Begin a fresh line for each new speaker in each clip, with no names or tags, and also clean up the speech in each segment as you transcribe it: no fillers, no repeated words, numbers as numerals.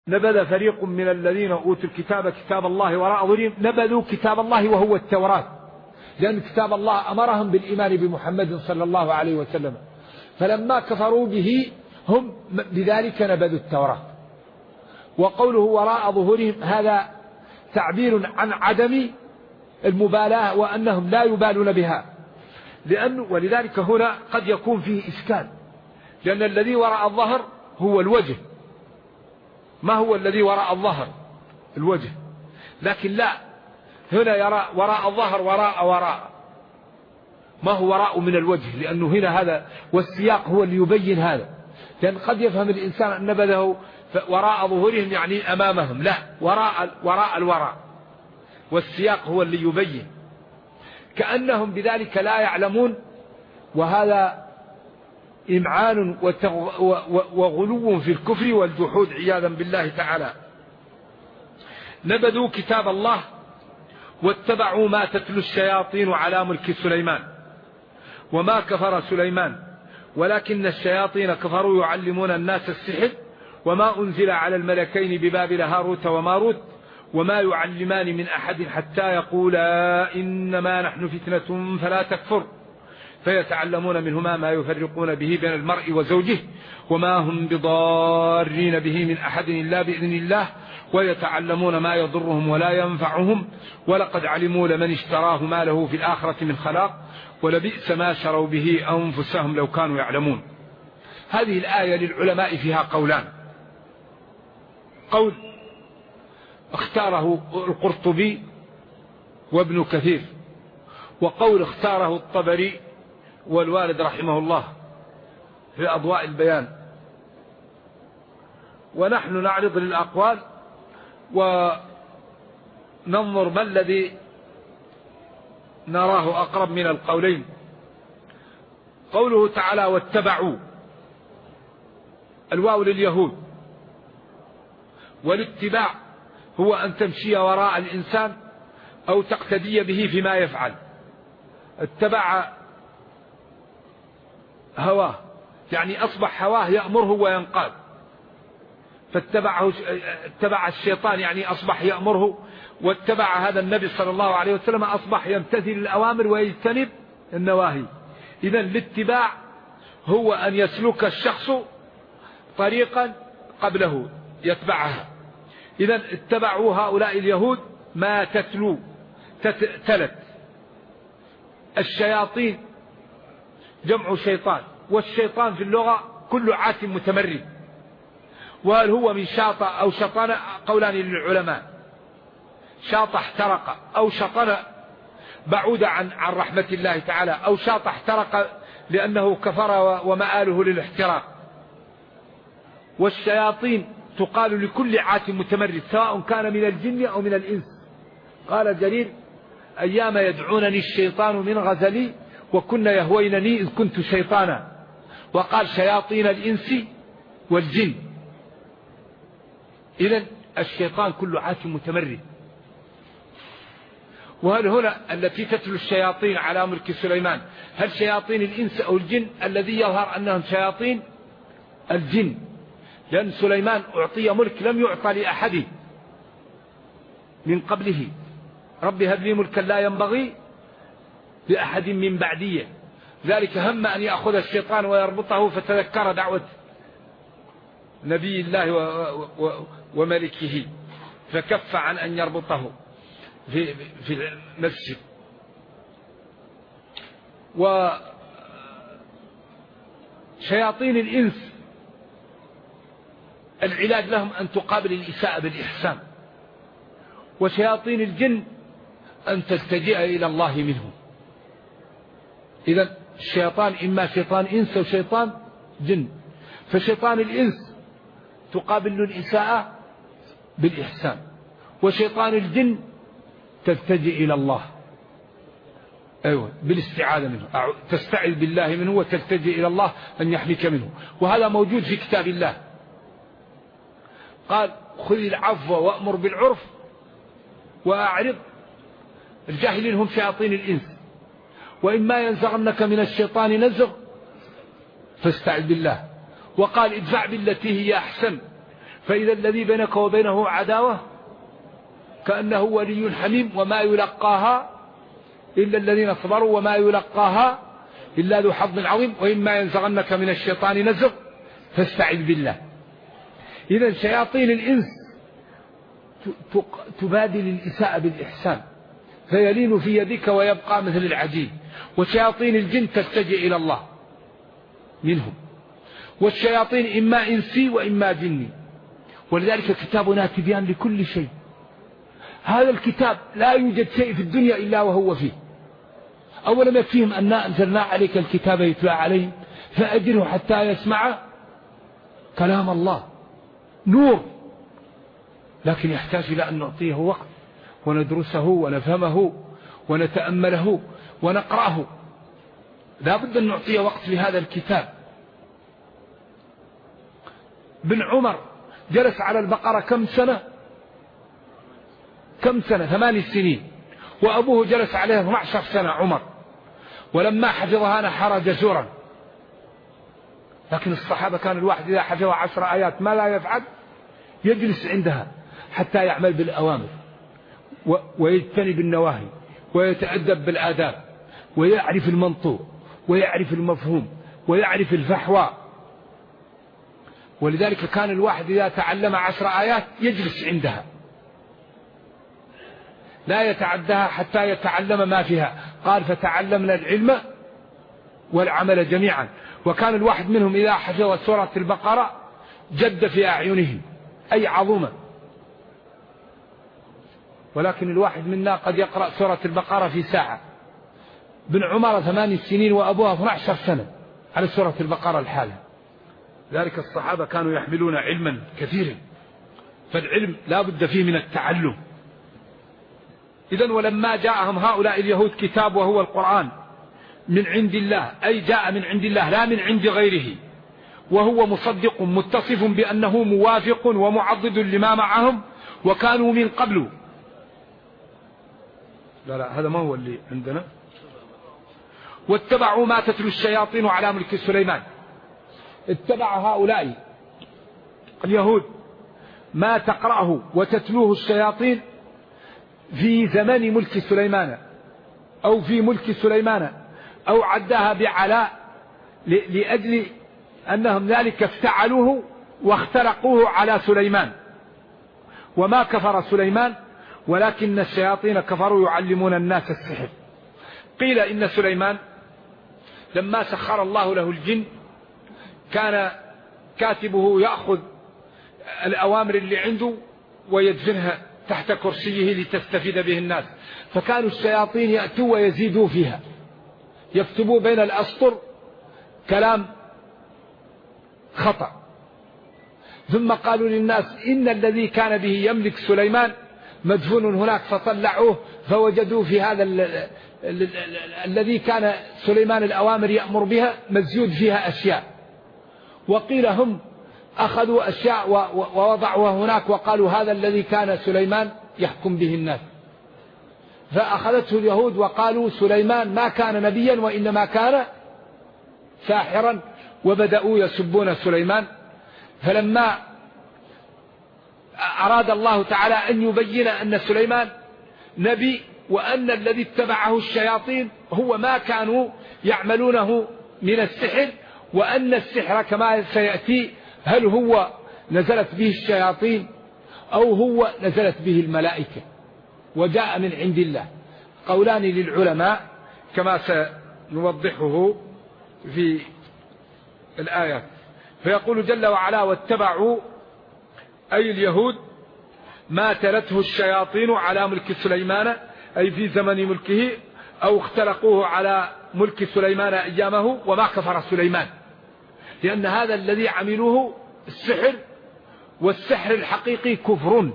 نبذ فريق من الذين أوتوا الكتاب كتاب الله وراء ظهورهم، نبذوا كتاب الله وهو التوراة، لأن كتاب الله أمرهم بالإيمان بمحمد صلى الله عليه وسلم، فلما كفروا به هم بذلك نبذوا التوراة. وقوله وراء ظهورهم هذا تعبير عن عدم المبالاة وأنهم لا يبالون بها، ولذلك هنا قد يكون فيه إشكال، لأن الذي وراء الظهر هو الوجه، ما هو الذي وراء الظهر؟ الوجه، لكن لا، هنا يرى وراء الظهر وراء ما هو وراء من الوجه، لأنه هنا هذا، والسياق هو اللي يبين هذا، لأن قد يفهم الإنسان أن نبذه وراء ظهورهم يعني أمامهم، لا، وراء الوراء، والسياق هو اللي يبين، كأنهم بذلك لا يعلمون، وهذا إمعان وغلو في الكفر والجحود عياذا بالله تعالى. نبذوا كتاب الله واتبعوا ما تتلو الشياطين على ملك سليمان وما كفر سليمان ولكن الشياطين كفروا يعلمون الناس السحر وما أنزل على الملكين ببابل هاروت وماروت وما يعلمان من أحد حتى يقولا إنما نحن فتنة فلا تكفر فيتعلمون منهما ما يفرقون به بين المرء وزوجه وما هم بضارين به من أحد إلا بإذن الله ويتعلمون ما يضرهم ولا ينفعهم ولقد علموا لمن اشتراه ما له في الآخرة من خلاق ولبئس ما شروا به أنفسهم لو كانوا يعلمون. هذه الآية للعلماء فيها قولان، قول اختاره القرطبي وابن كثير، وقول اختاره الطبري والوالد رحمه الله في أضواء البيان، ونحن نعرض للأقوال وننظر ما الذي نراه أقرب من القولين. قوله تعالى واتبعوا، الواو لليهود، والاتباع هو أن تمشي وراء الإنسان أو تقتدي به فيما يفعل. اتبع هواه يعني أصبح هواه يأمره وينقاد، اتبع الشيطان يعني أصبح يأمره، واتبع هذا النبي صلى الله عليه وسلم أصبح يمتثل الأوامر ويجتنب النواهي. إذن الاتباع هو أن يسلك الشخص طريقا قبله يتبعها. إذن اتبعوا هؤلاء اليهود ما تتلو تلت الشياطين، جمع شيطان، والشيطان في اللغة كل عات متمرد، وهل هو من شاط أو شطن قولان للعلماء، شاط احترق أو شطن بعود عن رحمة الله تعالى، أو شاط احترق لأنه كفر ومآله للاحتراق. والشياطين تقال لكل عات متمرد سواء كان من الجن أو من الإنس. قال جرير أيام يدعونني الشيطان من غزلي وكن يهوينني إذ كنت شيطانا، وقال شياطين الإنس والجن. إذن الشيطان كل عات متمرد. وهل هنا التي تتلو الشياطين على ملك سليمان هل شياطين الإنس أو الجن؟ الذي يظهر أنهم شياطين الجن، لأن سليمان أعطي ملك لم يعطى لأحد من قبله، رب هب لي ملكا لا ينبغي لأحد من بعديه. ذلك هم أن يأخذ الشيطان ويربطه فتذكر دعوة نبي الله وملكه فكف عن أن يربطه في المسجد. وشياطين الإنس العلاج لهم أن تقابل الإساءة بالإحسان، وشياطين الجن أن تلتجئ إلى الله منهم. إذن الشيطان إما شيطان إنس أو شيطان جن، فشيطان الإنس تقابل الإساءة بالإحسان، وشيطان الجن تلتجئ إلى الله بالاستعاذة منه، تستعذ بالله منه وتلتجئ إلى الله أن يحميك منه. وهذا موجود في كتاب الله، قال خذ العفو وأمر بالعرف وأعرض. الجاهلين هم شياطين الإنس، وإما ينزغنك من الشيطان نزغ فاستعذ بالله. وقال ادفع بالتي هي أحسن فإذا الذي بينك وبينه عداوة كأنه ولي حميم، وما يلقاها إلا الذين صبروا وما يلقاها إلا ذو حظ عظيم، وإما ينزغنك من الشيطان نزغ فاستعذ بالله. إذا شياطين الإنس تبادل الإساءة بالإحسان فيلين في يدك ويبقى مثل العجين، وشياطين الجن تتجه إلى الله منهم، والشياطين إما إنسي وإما جني. ولذلك كتابنا تبيان لكل شيء. هذا الكتاب لا يوجد شيء في الدنيا إلا وهو فيه. أولا يكفيهم أن أنزلنا عليك الكتاب يتلى عليه فأجره حتى يسمع كلام الله، نور، لكن يحتاج إلى أن نعطيه وقت وندرسه ونفهمه ونتأمله ونقرأه. لا بد أن نعطيه وقت لهذا الكتاب. بن عمر جلس على البقرة كم سنة؟ 8 سنين، وأبوه جلس عليها 12 سنة عمر، ولما حفظها نحر جزورا. لكن الصحابة كان الواحد إذا حفظ 10 آيات ما لا يفعل يجلس عندها حتى يعمل بالأوامر ويجتنب النواهي ويتأدب بالآداب ويعرف المنطوق ويعرف المفهوم ويعرف الفحوى. ولذلك كان الواحد إذا تعلم 10 آيات يجلس عندها لا يتعدها حتى يتعلم ما فيها. قال فتعلمنا العلم والعمل جميعا. وكان الواحد منهم إذا حفظ سورة البقرة جد في أعينهم أي عظومة. ولكن الواحد منا قد يقرأ سورة البقرة في ساعة. بن عمر 8 سنين وأبوها 12 سنة على سورة البقرة الحالة. ذلك الصحابة كانوا يحملون علما كثيرا، فالعلم لا بد فيه من التعلم. إذن ولما جاءهم هؤلاء اليهود كتاب وهو القرآن من عند الله، أي جاء من عند الله لا من عند غيره، وهو مصدق متصف بأنه موافق ومعضد لما معهم وكانوا من قبل. لا هذا ما هو اللي عندنا. واتبعوا ما تتلو الشياطين على ملك سليمان. اتبع هؤلاء اليهود ما تقرأه وتتلوه الشياطين في زمن ملك سليمان أو في ملك سليمان، أو عداها بعلاء لأجل أنهم ذلك افتعلوه واخترقوه على سليمان. وما كفر سليمان ولكن الشياطين كفروا يعلمون الناس السحر. قيل إن سليمان لما سخر الله له الجن كان كاتبه يأخذ الأوامر اللي عنده ويدفنها تحت كرسيه لتستفيد به الناس، فكانوا الشياطين يأتوا ويزيدوا فيها، يكتبوا بين الأسطر كلام خطأ. ثم قالوا للناس إن الذي كان به يملك سليمان مدفون هناك، فطلعوه فوجدوا في هذا الذي كان سليمان الأوامر يأمر بها مزيود فيها أشياء. وقيل هم أخذوا أشياء ووضعوها هناك وقالوا هذا الذي كان سليمان يحكم به الناس. فأخذته اليهود وقالوا سليمان ما كان نبيا وإنما كان ساحرا، وبدأوا يسبون سليمان. فلما أراد الله تعالى أن يبين أن سليمان نبي وأن الذي اتبعه الشياطين هو ما كانوا يعملونه من السحر، وأن السحر كما سيأتي هل هو نزلت به الشياطين أو هو نزلت به الملائكة وجاء من عند الله. قولان للعلماء كما سنوضحه في الآيات. فيقول جل وعلا واتبعوا أي اليهود ما تلته الشياطين على ملك سليمان، أي في زمن ملكه، أو اخترقوه على ملك سليمان أيامه. وما كفر سليمان، لأن هذا الذي عملوه السحر، والسحر الحقيقي كفر،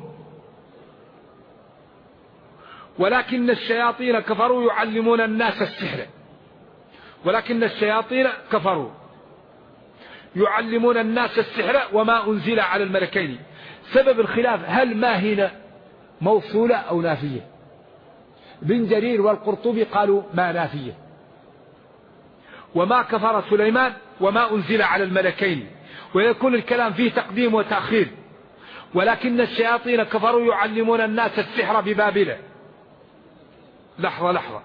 ولكن الشياطين كفروا يعلمون الناس السحر. ولكن الشياطين كفروا يعلمون الناس السحر وما أنزل على الملكين. سبب الخلاف هل ما هنا موصولة أو نافية؟ بن جرير والقرطبي قالوا ما نافية. وما كفر سليمان وما أنزل على الملكين، ويكون الكلام فيه تقديم وتأخير. ولكن الشياطين كفروا يعلمون الناس السحر ببابل. لحظة.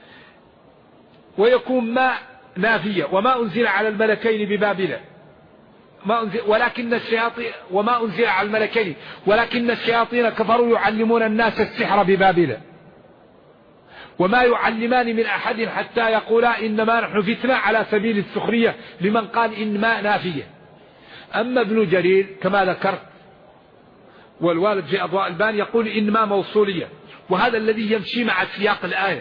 ويكون ما نافية. وما أنزل على الملكين ببابل وما أنزل على الملكين ولكن الشياطين كفروا يعلمون الناس السحر ببابل وما يعلمان من أحد حتى يقولا إنما نحن فتنة على سبيل السخرية لمن قال إنما نافية. أما ابن جرير كما ذكرت والوالد في أضواء البان يقول إنما موصولية، وهذا الذي يمشي مع سياق الآية.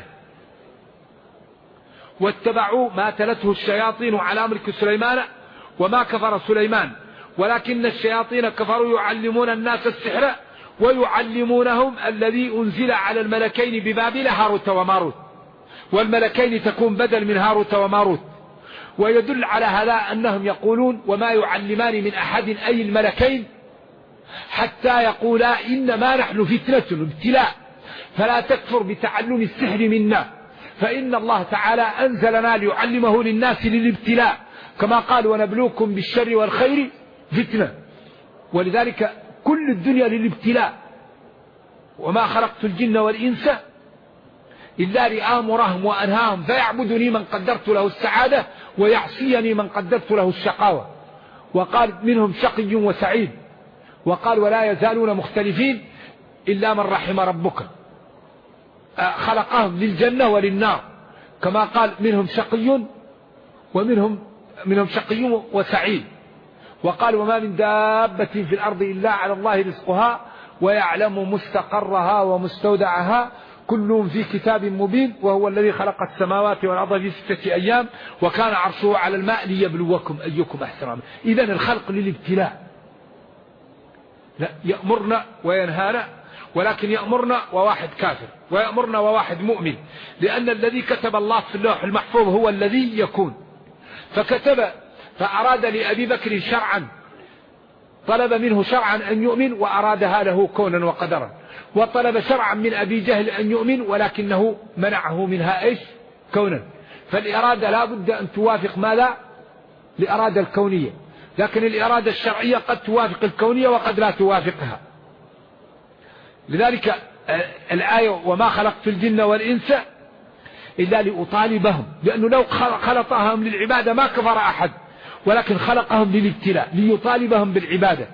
واتبعوا ما تلته الشياطين على ملك سليمان وما كفر سليمان ولكن الشياطين كفروا يعلمون الناس السحر ويعلمونهم الذي أنزل على الملكين ببابل هاروت وماروت، والملكين تكون بدل من هاروت وماروت. ويدل على هذا أنهم يقولون وما يعلمان من أحد أي الملكين حتى يقولا إنما نحن فتنة ابتلاء فلا تكفر بتعلم السحر منا، فإن الله تعالى أنزلنا ليعلمه للناس للابتلاء كما قال ونبلوكم بالشر والخير فتنة. ولذلك كل الدنيا للابتلاء. وما خلقت الجن والإنس إلا لآمرهم وأنهاهم فيعبدني من قدرت له السعادة ويعصيني من قدرت له الشقاوة. وقال منهم شقي وسعيد، وقال ولا يزالون مختلفين إلا من رحم ربك. خلقهم للجنة وللنار كما قال منهم شقي ومنهم شقي وسعيد. وقال وما من دابة في الأرض إلا على الله رزقها ويعلم مستقرها ومستودعها كلهم في كتاب مبين وهو الذي خلق السماوات والأرض في 6 أيام وكان عرشه على الماء ليبلوكم أيكم أحسن عملا. إذن الخلق للابتلاء، لا يأمرنا وينهانا، ولكن يأمرنا وواحد كافر ويأمرنا وواحد مؤمن، لأن الذي كتب الله في اللوح المحفوظ هو الذي يكون. فأراد لأبي بكر شرعا، طلب منه شرعا أن يؤمن وأرادها له كونا وقدرا، وطلب شرعا من أبي جهل أن يؤمن ولكنه منعه منها إيش؟ كونا. فالإرادة لا بد أن توافق ماذا؟ الإرادة الكونية، لكن الإرادة الشرعية قد توافق الكونية وقد لا توافقها. لذلك الآية وما خلقت الجن والإنس إلا لأطالبهم، لأنه لو خلقهم للعبادة ما كفر أحد، ولكن خلقهم للابتلاء ليطالبهم بالعبادة.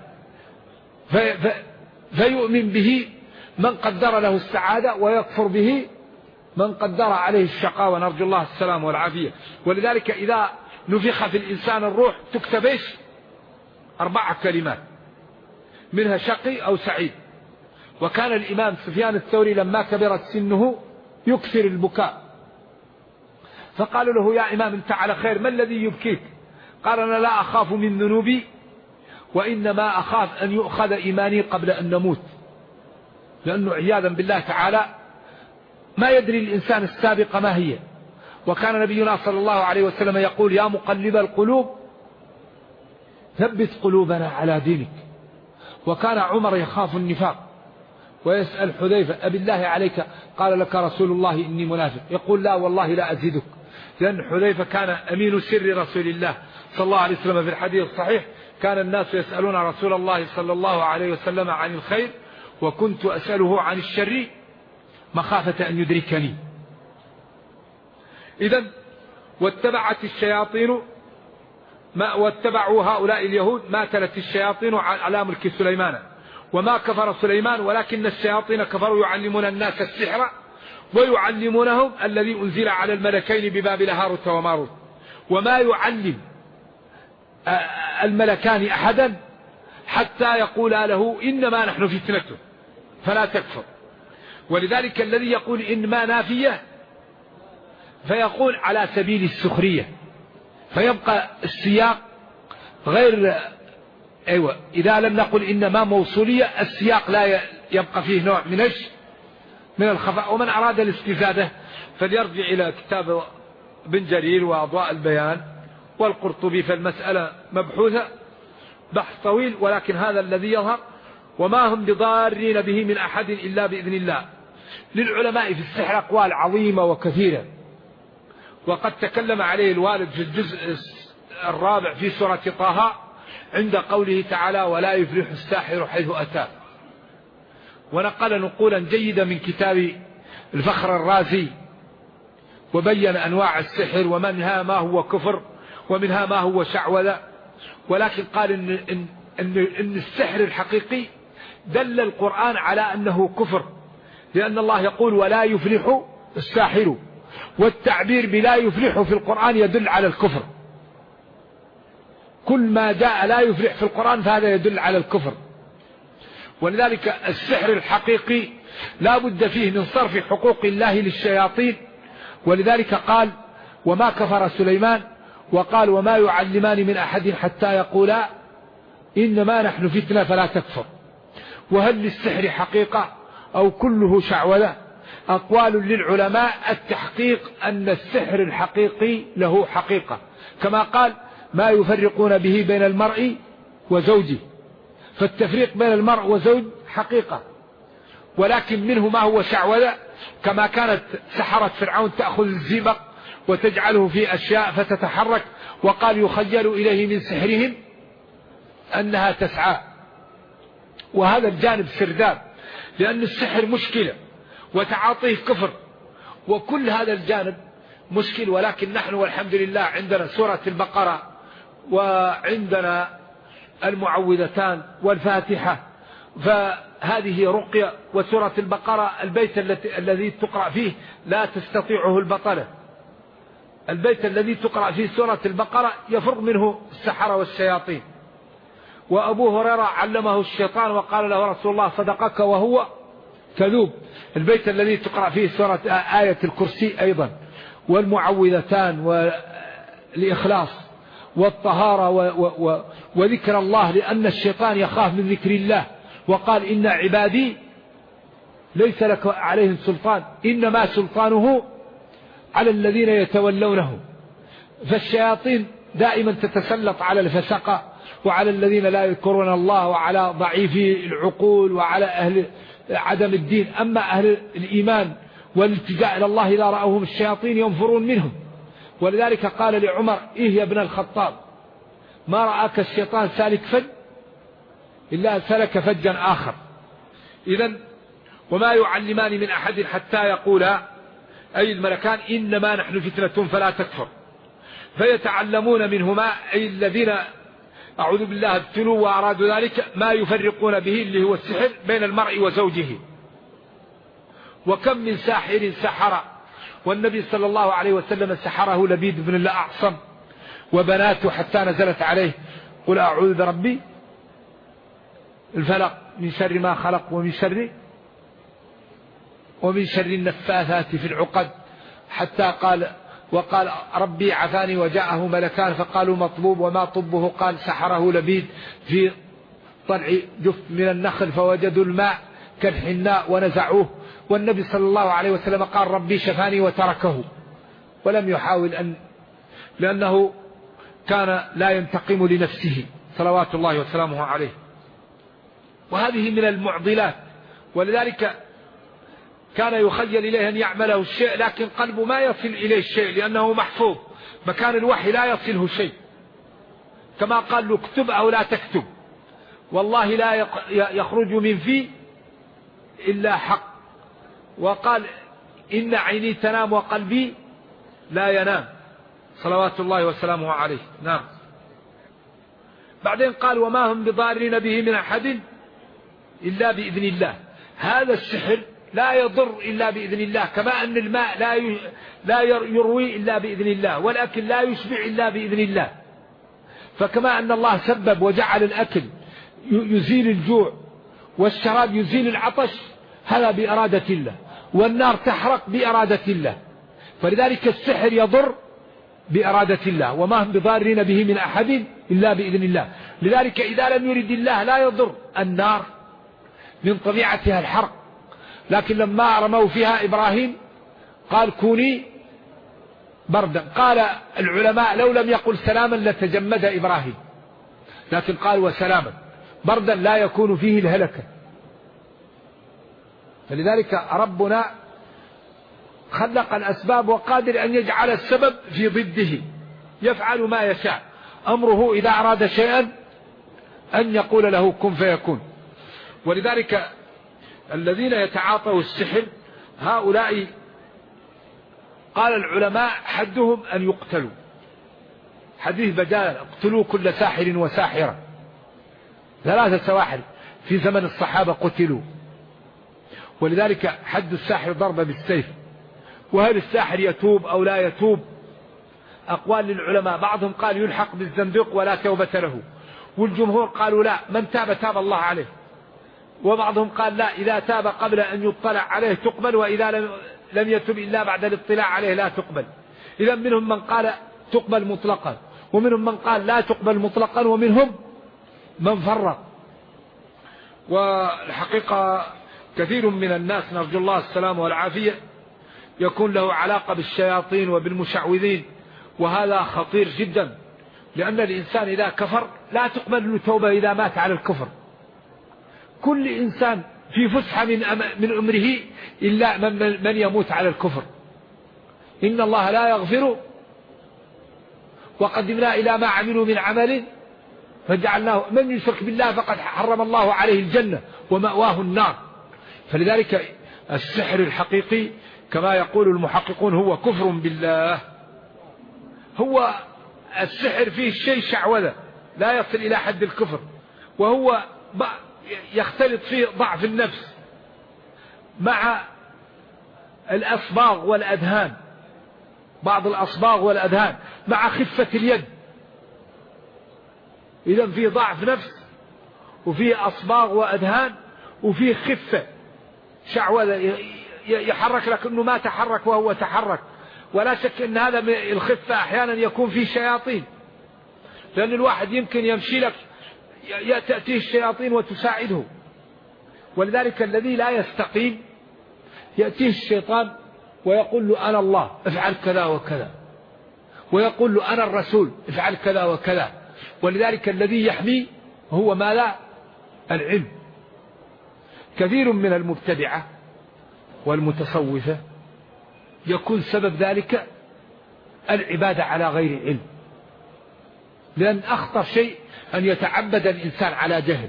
فيؤمن به من قدر له السعادة ويكفر به من قدر عليه الشقاء، ونرجو الله السلام والعافية. ولذلك إذا نفخ في الإنسان الروح تكتب إيش؟ 4 كلمات منها شقي أو سعيد. وكان الإمام سفيان الثوري لما كبرت سنه يكثر البكاء، فقالوا له يا إمام أنت على خير، ما الذي يبكيك؟ قال أنا لا أخاف من ذنوبي وإنما أخاف أن يؤخذ إيماني قبل أن نموت، لأنه عياذا بالله تعالى ما يدري الإنسان السابقة ما هي. وكان نبينا صلى الله عليه وسلم يقول يا مقلب القلوب ثبت قلوبنا على دينك. وكان عمر يخاف النفاق ويسأل حذيفة أبي الله عليك قال لك رسول الله إني منافق، يقول لا والله لا أزيدك، لأن حذيفة كان أمين سر رسول الله صلى الله عليه وسلم. في الحديث الصحيح كان الناس يسألون رسول الله صلى الله عليه وسلم عن الخير وكنت أسأله عن الشر مخافة أن يدركني. إذن واتبعت الشياطين واتبعوا هؤلاء اليهود ما تلت الشياطين على ملك سليمان وما كفر سليمان ولكن الشياطين كفروا يعلمون الناس السحر ويعلمونهم الذي أنزل على الملكين ببابل هاروت وماروت. وما يعلم الملكان أحدا حتى يقولا له إنما نحن فتنة فلا تكفر. ولذلك الذي يقول إنما نافية فيقول على سبيل السخرية، فيبقى السياق غير إذا لم نقل إنما موصولية السياق لا يبقى فيه نوع من الخفاء. ومن أراد الاستفادة فليرجع إلى كتاب ابن جرير وأضواء البيان والقرطبي، فالمسألة مبحوثة بحث طويل، ولكن هذا الذي يظهر وما هم بضارين به من أحد إلا بإذن الله. للعلماء في السحر أقوال عظيمة وكثيرة، وقد تكلم عليه الوالد في الجزء 4 في سورة طه عند قوله تعالى ولا يفلح الساحر حيث أتى. ونقل نقولا جيدة من كتاب الفخر الرازي وبين أنواع السحر ومنها ما هو كفر ومنها ما هو شعوذة، ولكن قال إن السحر الحقيقي دل القرآن على أنه كفر، لأن الله يقول ولا يفلح الساحر، والتعبير بلا يفلح في القرآن يدل على الكفر. كل ما جاء لا يفلح في القرآن فهذا يدل على الكفر. ولذلك السحر الحقيقي لا بد فيه من صرف حقوق الله للشياطين، ولذلك قال وما كفر سليمان، وقال وما يعلمان من أحد حتى يقولا إنما نحن فتنة فلا تكفر. وهل للسحر حقيقة أو كله شعوذة؟ أقوال للعلماء. التحقيق أن السحر الحقيقي له حقيقة، كما قال ما يفرقون به بين المرء وزوجه، فالتفريق بين المرء وزوج حقيقة، ولكن منه ما هو شعوذة، كما كانت سحرة فرعون تأخذ الزئبق وتجعله في أشياء فتتحرك، وقال يخيل إليه من سحرهم أنها تسعى. وهذا الجانب سرداب، لأن السحر مشكلة وتعاطيه كفر، وكل هذا الجانب مشكل. ولكن نحن والحمد لله عندنا سورة البقرة وعندنا المعوذتان والفاتحة، فهذه رقية. وسورة البقرة البيت الذي تقرأ فيه لا تستطيعه البطلة، البيت الذي تقرأ فيه سورة البقرة يفرغ منه السحرة والشياطين. وأبو هريرة علمه الشيطان وقال له رسول الله صدقك وهو كذوب. البيت الذي تقرأ فيه سورة آية الكرسي أيضا، والمعوذتان والإخلاص والطهارة وذكر الله، لأن الشيطان يخاف من ذكر الله، وقال إن عبادي ليس لك عليهم سلطان إنما سلطانه على الذين يتولونه. فالشياطين دائما تتسلط على الفسقة وعلى الذين لا يذكرون الله وعلى ضعيفي العقول وعلى أهل عدم الدين. أما أهل الإيمان والالتجاء إلى الله إذا رأوهم الشياطين ينفرون منهم. ولذلك قال لعمر إيه يا ابن الخطاب ما رأك الشيطان سالك فج إلا سلك فجا آخر. إذن وما يعلمان من أحد حتى يقولا أي الملكان إنما نحن فتنة فلا تكفر، فيتعلمون منهما أي الذين أعوذ بالله ابتلوا وأرادوا ذلك ما يفرقون به اللي هو السحر بين المرء وزوجه. وكم من ساحر سحر، والنبي صلى الله عليه وسلم سحره لبيد بن الأعصم وبناته حتى نزلت عليه قل أعوذ بربي الفلق من شر ما خلق ومن شر النفاثات في العقد، حتى وقال ربي عفاني وجاءه ملكان فقالوا مطلوب وما طبه، قال سحره لبيد في طلع جف من النخل فوجدوا الماء كالحناء ونزعوه، والنبي صلى الله عليه وسلم قال ربي شفاني وتركه ولم يحاول لأنه كان لا ينتقم لنفسه صلوات الله وسلامه عليه. وهذه من المعضلات، ولذلك كان يخيل إليه أن يعمله الشيء لكن قلبه ما يصل إليه الشيء لأنه محفوظ، مكان الوحي لا يصله شيء، كما قال له اكتب أو لا تكتب والله لا يخرج من في إلا حق، وقال إن عيني تنام وقلبي لا ينام صلوات الله وسلامه عليه. نعم. بعدين قال وما هم بضارين به من أحد إلا بإذن الله. هذا السحر لا يضر إلا بإذن الله، كما أن الماء لا يروي إلا بإذن الله، والأكل لا يشبع إلا بإذن الله، فكما أن الله سبب وجعل الأكل يزيل الجوع والشراب يزيل العطش هذا بإرادة الله، والنار تحرق بإرادة الله، فلذلك السحر يضر بإرادة الله. وما هم بضارين به من أحد إلا بإذن الله. لذلك إذا لم يرد الله لا يضر. النار من طبيعتها الحرق، لكن لما رموا فيها إبراهيم قال كوني بردا، قال العلماء لو لم يقل سلاما لتجمد إبراهيم، لكن قال وسلاما، بردا لا يكون فيه الهلكة. فلذلك ربنا خلق الأسباب وقادر أن يجعل السبب في ضده، يفعل ما يشاء، أمره إذا أراد شيئا أن يقول له كن فيكون. ولذلك الذين يتعاطوا السحر هؤلاء قال العلماء حدهم أن يقتلوا، حديث بجال اقتلوا كل ساحر وساحرة، 3 سواحر في زمن الصحابة قتلوا. ولذلك حد الساحر ضربة بالسيف. وهل الساحر يتوب أو لا يتوب؟ أقوال للعلماء، بعضهم قال يلحق بالزندق ولا توبة له، والجمهور قالوا لا، من تاب تاب الله عليه. وبعضهم قال لا، إذا تاب قبل أن يطلع عليه تقبل، وإذا لم يتب إلا بعد الاطلاع عليه لا تقبل. إذا منهم من قال تقبل مطلقا، ومنهم من قال لا تقبل مطلقا، ومنهم من فرق. والحقيقة كثير من الناس نرجو الله السلامة والعافية يكون له علاقة بالشياطين وبالمشعوذين، وهذا خطير جدا، لأن الإنسان إذا كفر لا تقبل له توبة إذا مات على الكفر. كل إنسان في فسحة من عمره إلا من يموت على الكفر. إن الله لا يغفر وقدمنا إلى ما عملوا من عمل فجعلناه، من يشرك بالله فقد حرم الله عليه الجنة ومأواه النار. فلذلك السحر الحقيقي كما يقول المحققون هو كفر بالله. هو السحر فيه شيء شعوذة لا يصل إلى حد الكفر، وهو يختلط فيه ضعف النفس مع الأصباغ والأذهان، بعض الأصباغ والأذهان مع خفة اليد. إذن فيه ضعف نفس وفيه أصباغ وأذهان وفيه خفة شعوذة، يحرك لك أنه ما تحرك وهو تحرك. ولا شك أن هذا الخفة أحيانا يكون فيه شياطين، لأن الواحد يمكن يمشي لك تأتيه الشياطين وتساعده. ولذلك الذي لا يستقيم يأتيه الشيطان ويقول له أنا الله افعل كذا وكذا، ويقول له أنا الرسول افعل كذا وكذا. ولذلك الذي يحمي هو ما لا العلم. كثير من المبتدعة والمتصوفة يكون سبب ذلك العبادة على غير علم، لأن أخطر شيء أن يتعبد الإنسان على جهل،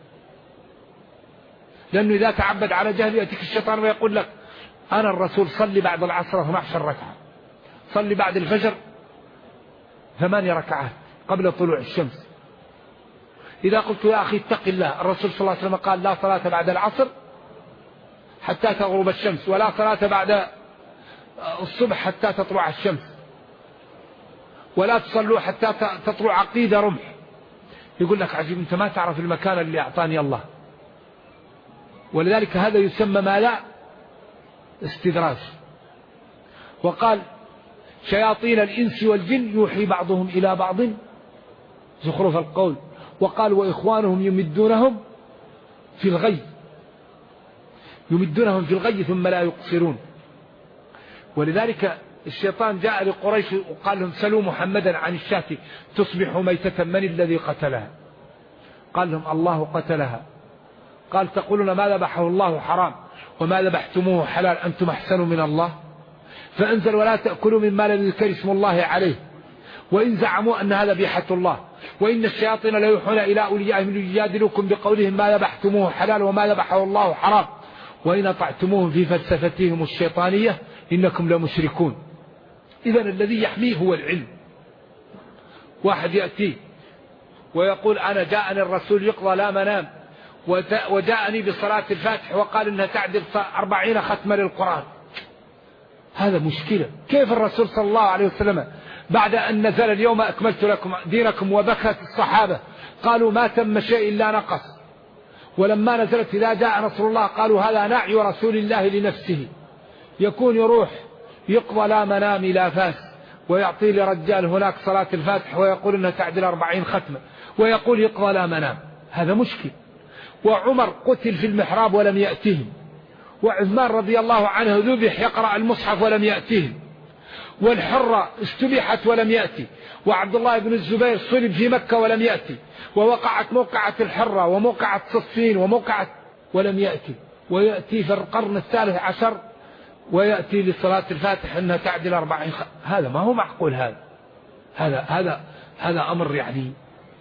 لأنه إذا تعبد على جهل يأتيك الشيطان ويقول لك أنا الرسول صلي بعد العصر 12 ركعة، صلي بعد الفجر 8 ركعات قبل طلوع الشمس. إذا قلت يا أخي اتق الله، الرسول صلى الله عليه وسلم قال لا صلاة بعد العصر حتى تغرب الشمس، ولا صلاة بعد الصبح حتى تطلع الشمس، ولا تصلوا حتى تطلع عقيدة رمح. يقول لك عجيب، أنت ما تعرف المكان اللي أعطاني الله. ولذلك هذا يسمى ما لا استدراج. وقال شياطين الإنس والجن يوحي بعضهم إلى بعض زخرف القول، وقال وإخوانهم يمدونهم في الغي، يمدونهم في الغي ثم لا يقصرون. ولذلك الشيطان جاء لقريش وقال لهم سلوا محمدا عن الشاة تصبح ميتة من الذي قتلها؟ قال لهم الله قتلها. قال تقولون ما ذبحه الله حرام وما ذبحتموه حلال، أنتم أحسن من الله؟ فأنزل ولا تأكلوا مما لم يذكر اسم الله عليه، وإن زعموا أن هذا ذبيحة الله، وإن الشياطين لا يوحون إلى أوليائهم ليجادلوكم بقولهم ما ذبحتموه حلال وما ذبحه الله حرام، وإن أطعتموهم في فلسفتهم الشيطانية إنكم لمشركون. إذن الذي يحميه هو العلم. واحد يأتي ويقول أنا جاءني الرسول يقضى لا منام، وجاءني بصلاة الفاتح وقال إنها تعدل 40 ختمة للقرآن. هذا مشكلة. كيف الرسول صلى الله عليه وسلم بعد أن نزل اليوم أكملت لكم دينكم وبكت الصحابة قالوا ما تم شيء إلا نقص، ولما نزلت إذا جاء نصر الله قالوا هذا نعي رسول الله لنفسه، يكون يروح يقضى لا منام لا فاس ويعطي لرجال هناك صلاة الفاتح ويقول إنها تعدل 40 ختمة ويقول يقضى لا منام. هذا مشكل. وعمر قتل في المحراب ولم يأتهم، وعثمان رضي الله عنه ذبح يقرأ المصحف ولم يأتهم، والحرة استبيحت ولم يأتي، وعبد الله بن الزبير صلب في مكة ولم يأتي، ووقعت موقعة الحرة وموقعة صفين وموقعة ولم يأتي، ويأتي في القرن 13 ويأتي لصلاة الفاتح أنها تعدل 40. هذا ما هو معقول. هذا أمر يعني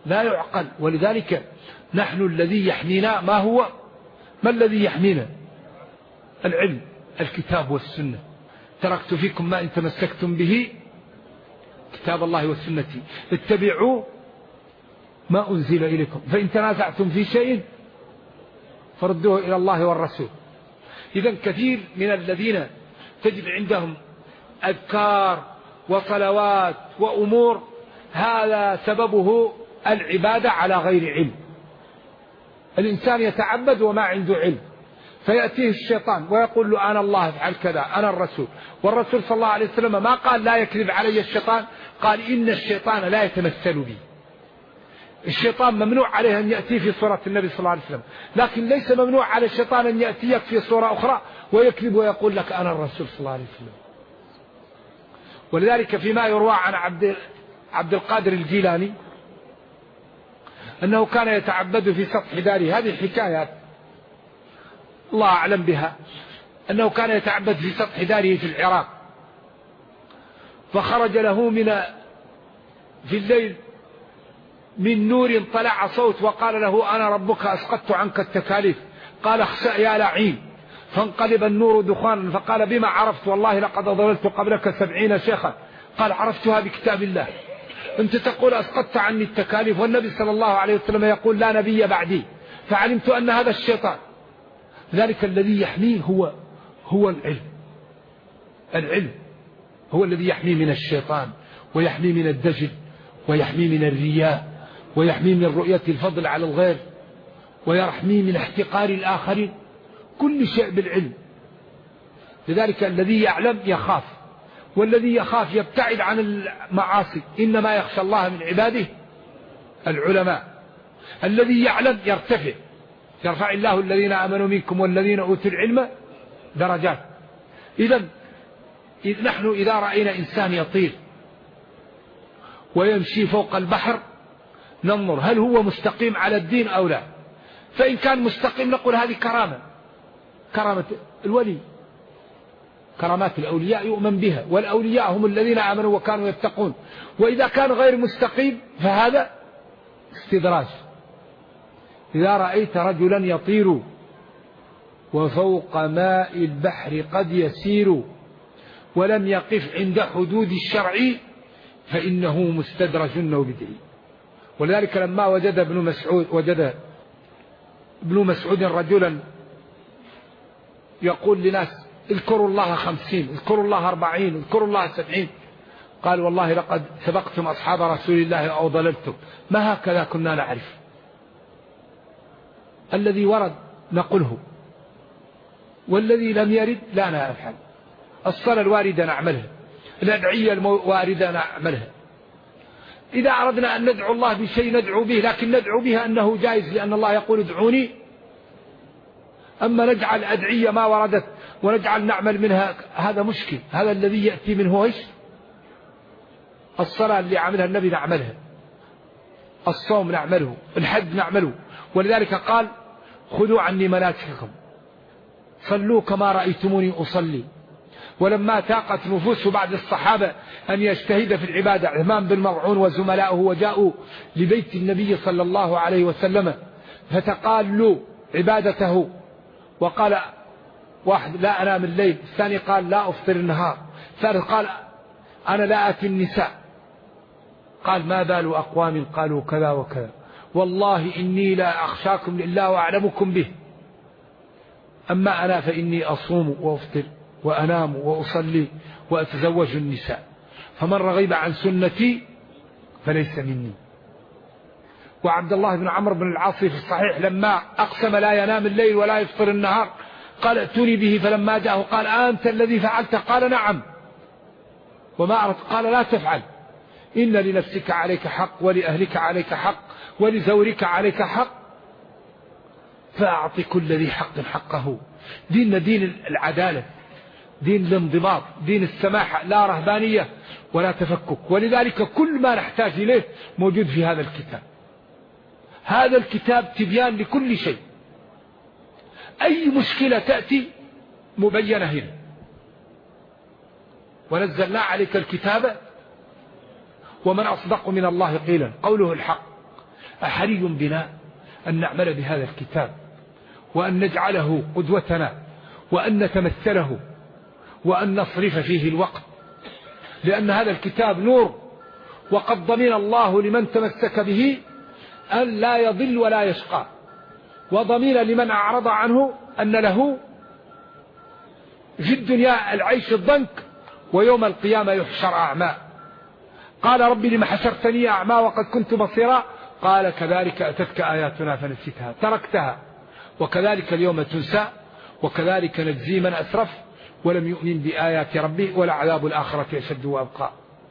لا يعقل. ولذلك نحن الذي يحمينا ما الذي يحمينا؟ العلم، الكتاب والسنة. تركت فيكم ما إن تمسكتم به كتاب الله والسنة اتبعوا ما أنزل إليكم فإن تنازعتم في شيء فردوه إلى الله والرسول. إذن كثير من الذين تجد عندهم أذكار وصلوات وأمور هذا سببه العبادة على غير علم. الإنسان يتعبد وما عنده علم، فيأتيه الشيطان ويقول له أنا الله افعل كذا، أنا الرسول. والرسول صلى الله عليه وسلم ما قال لا يكذب علي الشيطان، قال إن الشيطان لا يتمثل بي. الشيطان ممنوع عليه أن يأتي في صورة النبي صلى الله عليه وسلم، لكن ليس ممنوع على الشيطان أن يأتيك في صورة أخرى ويكذب ويقول لك أنا الرسول صلى الله عليه وسلم. ولذلك فيما يروى عن عبد القادر الجيلاني أنه كان يتعبد في سطح داره، هذه حكايات الله أعلم بها، أنه كان يتعبد في سطح داره في العراق، فخرج له في الليل من نور طلع صوت وقال له أنا ربك أسقطت عنك التكاليف. قال اخسأ يا لعين، فانقلب النور دخانا. فقال بما عرفت؟ والله لقد ضللت قبلك 70 شيخا. قال عرفتها بكتاب الله. أنت تقول أسقطت عني التكاليف والنبي صلى الله عليه وسلم يقول لا نبي بعدي، فعلمت أن هذا الشيطان. ذلك الذي يحميه هو العلم هو الذي يحميه من الشيطان، ويحميه من الدجل، ويحميه من الرياء، ويحميه من رؤية الفضل على الغير، ويحميه من احتقار الآخرين. كل شيء بالعلم. لذلك الذي يعلم يخاف، والذي يخاف يبتعد عن المعاصي. إنما يخشى الله من عباده العلماء. الذي يعلم يرفع الله الذين آمنوا منكم والذين أوتوا العلم درجات. إذن نحن إذا رأينا إنسان يطير ويمشي فوق البحر ننظر هل هو مستقيم على الدين أو لا. فإن كان مستقيم نقول هذه كرامة الولي، كرامات الأولياء يؤمن بها، والأولياء هم الذين آمنوا وكانوا يتقون. وإذا كان غير مستقيم فهذا استدراج. إذا رأيت رجلا يطير وفوق ماء البحر قد يسير ولم يقف عند حدود الشرع فإنه مستدرج أو بدعي. ولذلك لما وجد ابن مسعود رجلا يقول لناس اذكروا الله 50، اذكروا الله 40، اذكروا الله 70، قال والله لقد سبقتم أصحاب رسول الله أو ضللتم، ما هكذا كنا نعرف. الذي ورد نقوله، والذي لم يرد لا نفعل. الصلاة الواردة نعملها، الأدعية الواردة نعملها. إذا أردنا أن ندعو الله بشيء ندعو به، لكن ندعو به أنه جائز، لأن الله يقول ادعوني. أما نجعل أدعية ما وردت ونجعل نعمل منها، هذا مشكل. هذا الذي يأتي منه إيش؟ الصلاة اللي عملها النبي نعملها، الصوم نعمله، الحج نعمله. ولذلك قال خذوا عني مناسككم صلوا كما رأيتموني أصلي. ولما تاقت نفوس بعض الصحابة أن يجتهد في العبادة، عثمان بن مظعون وزملاؤه وجاءوا لبيت النبي صلى الله عليه وسلم فتقالوا عبادته، وقال واحد لا أنام الليل، الثاني قال لا أفطر النهار، الثالث قال أنا لا آتي النساء. قال ما بال أقوام قالوا كذا وكذا، والله إني لا أخشاكم لله وأعلمكم به، أما أنا فإني أصوم وأفطر وأنام وأصلي وأتزوج النساء، فمن رغب عن سنتي فليس مني. وعبد الله بن عمرو بن العاص في الصحيح لما أقسم لا ينام الليل ولا يفطر النهار قال ائتوني به، فلما جاءه قال أنت الذي فعلت؟ قال نعم. وما أردت؟ قال لا تفعل، إن لنفسك عليك حق، ولأهلك عليك حق، ولزورك عليك حق، فأعطي كل ذي حق حقه. ديننا دين العدالة، دين الانضباط، دين السماحة، لا رهبانية ولا تفكك. ولذلك كل ما نحتاج إليه موجود في هذا الكتاب. هذا الكتاب تبيان لكل شيء، أي مشكلة تأتي مبينة هنا. ونزلنا عليك الكتاب ومن أصدق من الله قيلا، قوله الحق. أحري بنا أن نعمل بهذا الكتاب وأن نجعله قدوتنا وأن نتمثله وأن نصرف فيه الوقت، لأن هذا الكتاب نور، وقد ضمن الله لمن تمسك به أن لا يضل ولا يشقى، وضمن لمن أعرض عنه أن له في الدنيا العيش الضنك ويوم القيامة يحشر أعمى. قال رب لم حشرتني أعمى وقد كنت بصيرا، قال كذلك أتتك آياتنا فنسيتها تركتها وكذلك اليوم تنسى وكذلك نجزي من أسرف ولم يؤمن بآيات ربه ولعذاب الآخرة أشد وأبقى.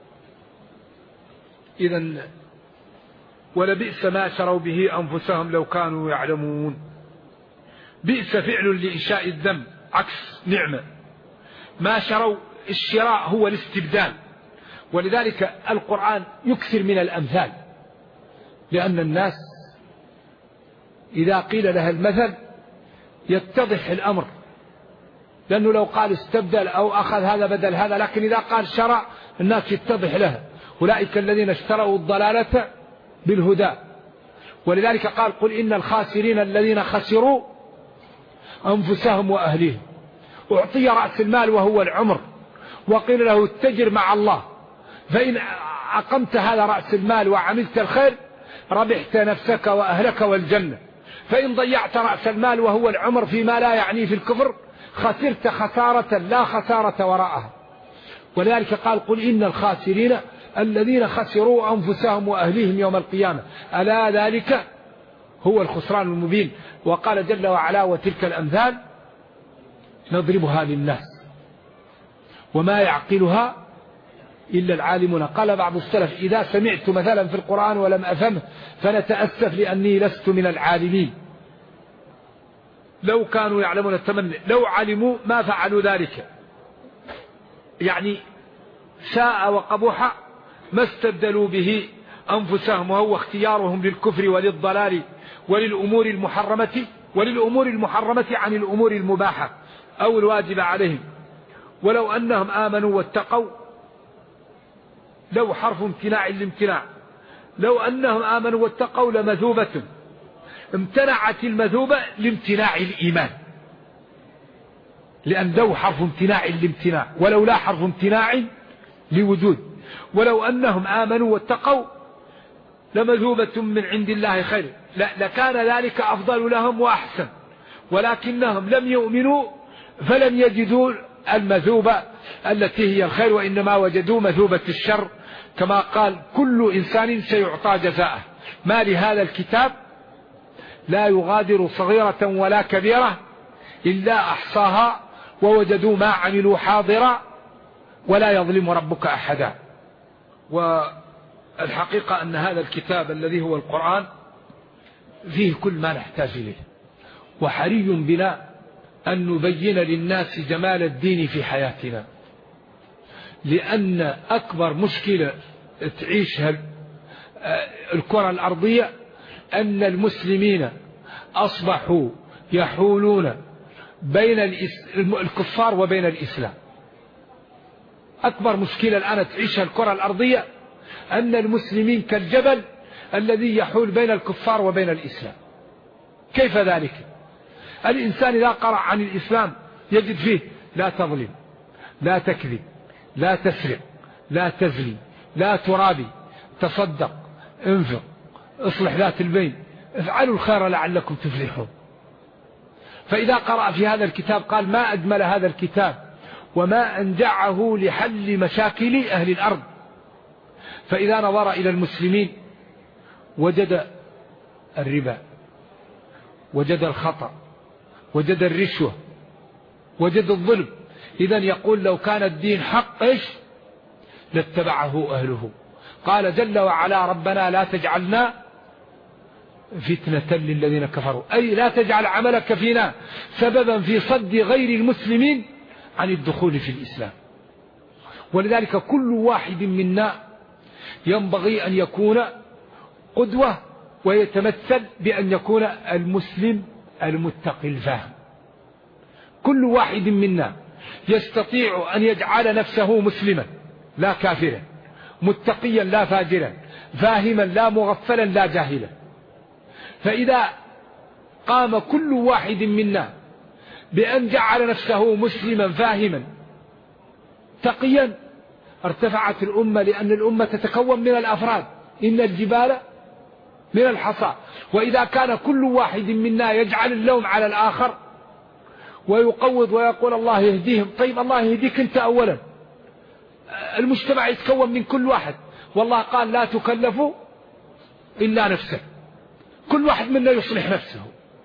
إذن ولبئس ما شروا به أنفسهم لو كانوا يعلمون. بئس فعل لإنشاء الذنب عكس نعمة. ما شروا، الشراء هو الاستبدال، ولذلك القرآن يكثر من الأمثال، لأن الناس إذا قيل لها المثل يتضح الأمر، لأنه لو قال استبدل أو أخذ هذا بدل هذا، لكن إذا قال شرع الناس يتضح لها. أولئك الذين اشتروا الضلالة بالهدى، ولذلك قال قل إن الخاسرين الذين خسروا أنفسهم وأهليهم. أعطي رأس المال وهو العمر، وقيل له اتجر مع الله، فإن أقمت هذا رأس المال وعملت الخير ربحت نفسك وأهلك والجنة، فإن ضيعت رأس المال وهو العمر فيما لا يعني في الكفر خسرت خسارة لا خسارة وراءها. ولذلك قال قل إن الخاسرين الذين خسروا أنفسهم وأهليهم يوم القيامة ألا ذلك هو الخسران المبين. وقال جل وعلا وتلك الأمثال نضربها للناس وما يعقلها إلا العالمون. قال بعض السلف إذا سمعت مثلا في القرآن ولم أفهمه فنتأسف لأني لست من العالمين. لو كانوا يعلمون التمني، لو علموا ما فعلوا ذلك، يعني ساء وقبح ما استبدلوا به أنفسهم، وهو اختيارهم للكفر وللضلال وللأمور المحرمة عن الأمور المباحة أو الواجب عليهم. ولو أنهم آمنوا واتقوا، لو حرف امتناع الامتناع، لو أنهم آمنوا واتقوا لمثوبة، امتنعت المثوبة لامتناع الإيمان، لأن لو حرف امتناع الامتناع ولو لا حرف امتناع لوجود. ولو أنهم آمنوا واتقوا لمثوبة من عند الله خير، لكان ذلك أفضل لهم وأحسن، ولكنهم لم يؤمنوا فلم يجدوا المثوبة التي هي الخير، وإنما وجدوا مثوبة الشر، كما قال كل إنسان سيعطى جزاءه. ما لهذا الكتاب لا يغادر صغيرة ولا كبيرة إلا أحصاها ووجدوا ما عملوا حاضرا ولا يظلم ربك أحدا. والحقيقة أن هذا الكتاب الذي هو القرآن فيه كل ما نحتاج إليه، وحري بنا أن نبين للناس جمال الدين في حياتنا، لأن أكبر مشكلة تعيشها الكرة الأرضية أن المسلمين أصبحوا يحولون بين الكفار وبين الإسلام. أكبر مشكلة الآن تعيشها الكرة الأرضية أن المسلمين كالجبل الذي يحول بين الكفار وبين الإسلام. كيف ذلك؟ الإنسان إذا قرأ عن الإسلام يجد فيه لا تظلم، لا تكذب، لا تسرق، لا تزني، لا ترابي، تصدق، انفق، اصلح ذات البين، افعلوا الخير لعلكم تفلحون. فإذا قرأ في هذا الكتاب قال ما أجمل هذا الكتاب وما أنجعه لحل مشاكل أهل الأرض. فإذا نظر إلى المسلمين وجد الربا، وجد الخطأ، وجد الرشوة، وجد الظلم. إذن يقول لو كان الدين حق لاتبعه أهله. قال جل وعلا ربنا لا تجعلنا فتنة للذين كفروا، أي لا تجعل عملك فينا سببا في صد غير المسلمين عن الدخول في الإسلام. ولذلك كل واحد منا ينبغي أن يكون قدوة ويتمثل بأن يكون المسلم المتقي الفاهم. كل واحد منا يستطيع أن يجعل نفسه مسلما لا كافرا، متقيا لا فاجرا، فاهما لا مغفلا لا جاهلا. فإذا قام كل واحد منا بأن جعل نفسه مسلما فاهما تقيا ارتفعت الأمة، لأن الأمة تتكون من الأفراد، إن الجبال من الحصى. وإذا كان كل واحد منا يجعل اللوم على الآخر ويقوض ويقول الله يهديهم، طيب الله يهديك أنت أولا. المجتمع يتكون من كل واحد، والله قال لا تكلفوا إلا نفسك، كل واحد منا يصلح نفسه.